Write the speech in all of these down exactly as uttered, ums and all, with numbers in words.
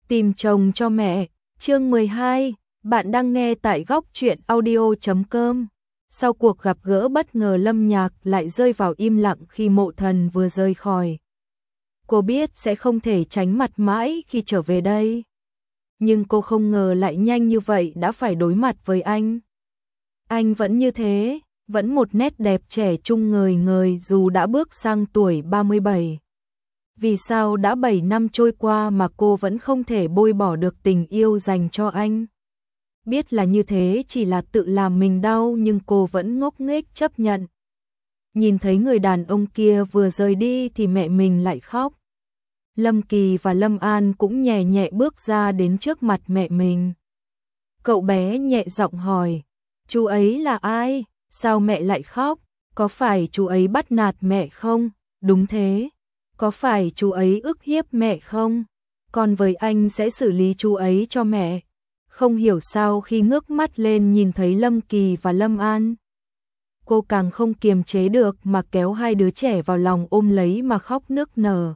Tìm chồng cho mẹ, chương mười hai, bạn đang nghe tại góc truyện audio chấm com. Sau cuộc gặp gỡ bất ngờ, Lâm Nhạc lại rơi vào im lặng khi Mộ Thần vừa rời khỏi. Cô biết sẽ không thể tránh mặt mãi khi trở về đây. Nhưng cô không ngờ lại nhanh như vậy đã phải đối mặt với anh. Anh vẫn như thế, vẫn một nét đẹp trẻ trung ngời ngời dù đã bước sang tuổi ba mươi bảy. Vì sao đã bảy năm trôi qua mà cô vẫn không thể bôi bỏ được tình yêu dành cho anh? Biết là như thế chỉ là tự làm mình đau nhưng cô vẫn ngốc nghếch chấp nhận. Nhìn thấy người đàn ông kia vừa rời đi thì mẹ mình lại khóc. Lâm Kỳ và Lâm An cũng nhẹ nhẹ bước ra đến trước mặt mẹ mình. Cậu bé nhẹ giọng hỏi, chú ấy là ai? Sao mẹ lại khóc? Có phải chú ấy bắt nạt mẹ không? Đúng thế. Có phải chú ấy ức hiếp mẹ không? Còn với anh sẽ xử lý chú ấy cho mẹ. Không hiểu sao khi ngước mắt lên nhìn thấy Lâm Kỳ và Lâm An, cô càng không kiềm chế được mà kéo hai đứa trẻ vào lòng ôm lấy mà khóc nức nở.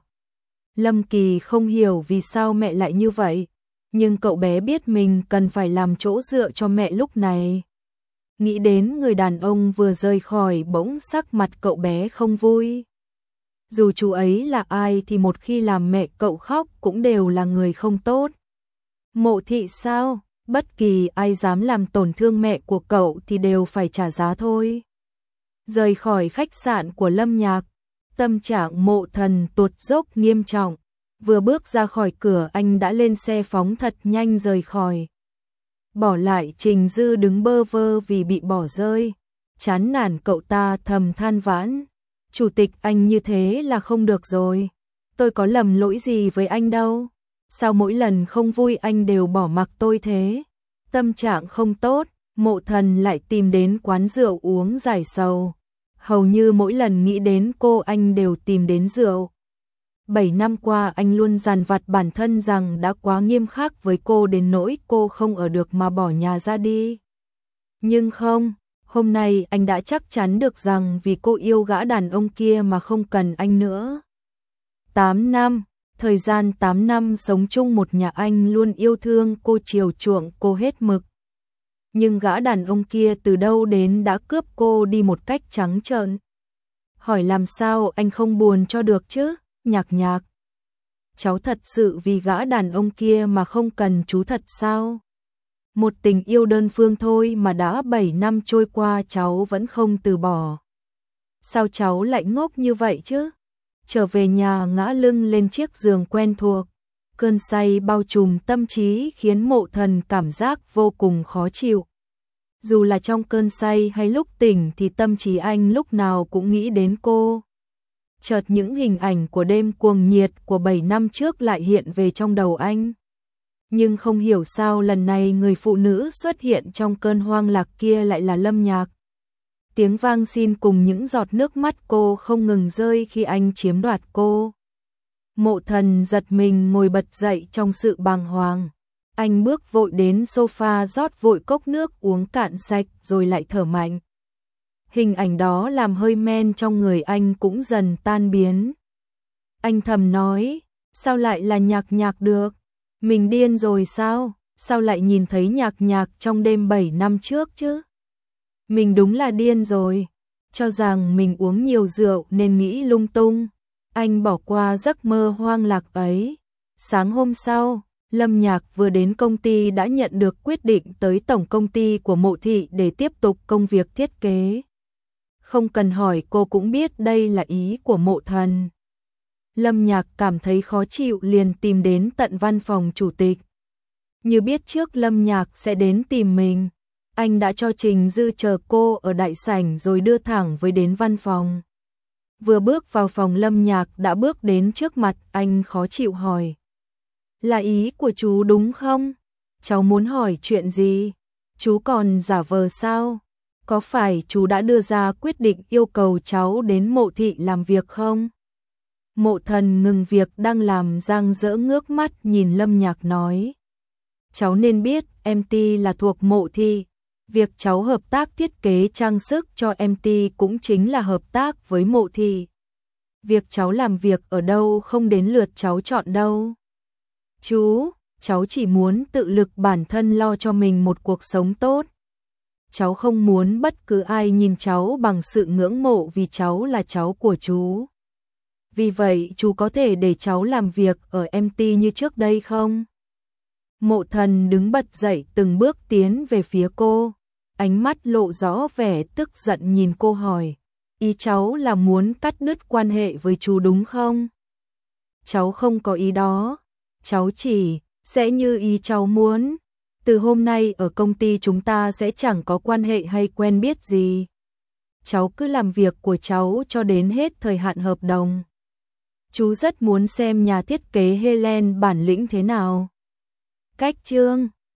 Lâm Kỳ không hiểu vì sao mẹ lại như vậy, nhưng cậu bé biết mình cần phải làm chỗ dựa cho mẹ lúc này. Nghĩ đến người đàn ông vừa rời khỏi, bỗng sắc mặt cậu bé không vui. Dù chú ấy là ai thì một khi làm mẹ cậu khóc cũng đều là người không tốt. Mộ Thị sao? Bất kỳ ai dám làm tổn thương mẹ của cậu thì đều phải trả giá thôi. Rời khỏi khách sạn của Lâm Nhạc, tâm trạng Mộ Thần tụt dốc nghiêm trọng. Vừa bước ra khỏi cửa anh đã lên xe phóng thật nhanh rời khỏi. Bỏ lại Trình Dư đứng bơ vơ vì bị bỏ rơi. Chán nản cậu ta thầm than vãn. Chủ tịch anh như thế là không được rồi. Tôi có lầm lỗi gì với anh đâu. Sao mỗi lần không vui anh đều bỏ mặc tôi thế? Tâm trạng không tốt, Mộ Thần lại tìm đến quán rượu uống giải sầu. Hầu như mỗi lần nghĩ đến cô anh đều tìm đến rượu. Bảy năm qua anh luôn dằn vặt bản thân rằng đã quá nghiêm khắc với cô đến nỗi cô không ở được mà bỏ nhà ra đi. Nhưng không, hôm nay anh đã chắc chắn được rằng vì cô yêu gã đàn ông kia mà không cần anh nữa. Tám năm, thời gian tám năm sống chung một nhà, anh luôn yêu thương cô, chiều chuộng cô hết mực. Nhưng gã đàn ông kia từ đâu đến đã cướp cô đi một cách trắng trợn. Hỏi làm sao anh không buồn cho được chứ? Nhạc Nhạc, cháu thật sự vì gã đàn ông kia mà không cần chú thật sao? Một tình yêu đơn phương thôi mà đã bảy năm trôi qua cháu vẫn không từ bỏ. Sao cháu lại ngốc như vậy chứ? Trở về nhà ngã lưng lên chiếc giường quen thuộc. Cơn say bao trùm tâm trí khiến Mộ Thần cảm giác vô cùng khó chịu. Dù là trong cơn say hay lúc tỉnh thì tâm trí anh lúc nào cũng nghĩ đến cô. Chợt những hình ảnh của đêm cuồng nhiệt của bảy năm trước lại hiện về trong đầu anh. Nhưng không hiểu sao lần này người phụ nữ xuất hiện trong cơn hoang lạc kia lại là Lâm Nhạc. Tiếng vang xin cùng những giọt nước mắt cô không ngừng rơi khi anh chiếm đoạt cô. Mộ Thần giật mình ngồi bật dậy trong sự bàng hoàng. Anh bước vội đến sofa rót vội cốc nước uống cạn sạch rồi lại thở mạnh. Hình ảnh đó làm hơi men trong người anh cũng dần tan biến. Anh thầm nói, sao lại là Nhạc Nhạc được? Mình điên rồi sao? Sao lại nhìn thấy Nhạc Nhạc trong đêm bảy năm trước chứ? Mình đúng là điên rồi. Cho rằng mình uống nhiều rượu nên nghĩ lung tung. Anh bỏ qua giấc mơ hoang lạc ấy. Sáng hôm sau, Lâm Nhạc vừa đến công ty đã nhận được quyết định tới tổng công ty của Mộ Thị để tiếp tục công việc thiết kế. Không cần hỏi cô cũng biết đây là ý của Mộ Thần. Lâm Nhạc cảm thấy khó chịu liền tìm đến tận văn phòng chủ tịch. Như biết trước Lâm Nhạc sẽ đến tìm mình, anh đã cho Trình Dư chờ cô ở đại sảnh rồi đưa thẳng với đến văn phòng. Vừa bước vào phòng Lâm Nhạc đã bước đến trước mặt anh khó chịu hỏi. Là ý của chú đúng không? Cháu muốn hỏi chuyện gì? Chú còn giả vờ sao? Có phải chú đã đưa ra quyết định yêu cầu cháu đến Mộ Thị làm việc không? Mộ Thần ngừng việc đang làm dang dỡ ngước mắt nhìn Lâm Nhạc nói. Cháu nên biết em tê là thuộc Mộ Thị. Việc cháu hợp tác thiết kế trang sức cho em tê cũng chính là hợp tác với Mộ Thị. Việc cháu làm việc ở đâu không đến lượt cháu chọn đâu. Chú, cháu chỉ muốn tự lực bản thân lo cho mình một cuộc sống tốt. Cháu không muốn bất cứ ai nhìn cháu bằng sự ngưỡng mộ vì cháu là cháu của chú. Vì vậy chú có thể để cháu làm việc ở em tê như trước đây không? Mộ Thần đứng bật dậy từng bước tiến về phía cô, ánh mắt lộ rõ vẻ tức giận nhìn cô hỏi, ý cháu là muốn cắt đứt quan hệ với chú đúng không? Cháu không có ý đó, cháu chỉ sẽ như ý cháu muốn. Từ hôm nay ở công ty chúng ta sẽ chẳng có quan hệ hay quen biết gì. Cháu cứ làm việc của cháu cho đến hết thời hạn hợp đồng. Chú rất muốn xem nhà thiết kế Helen bản lĩnh thế nào. Cách chương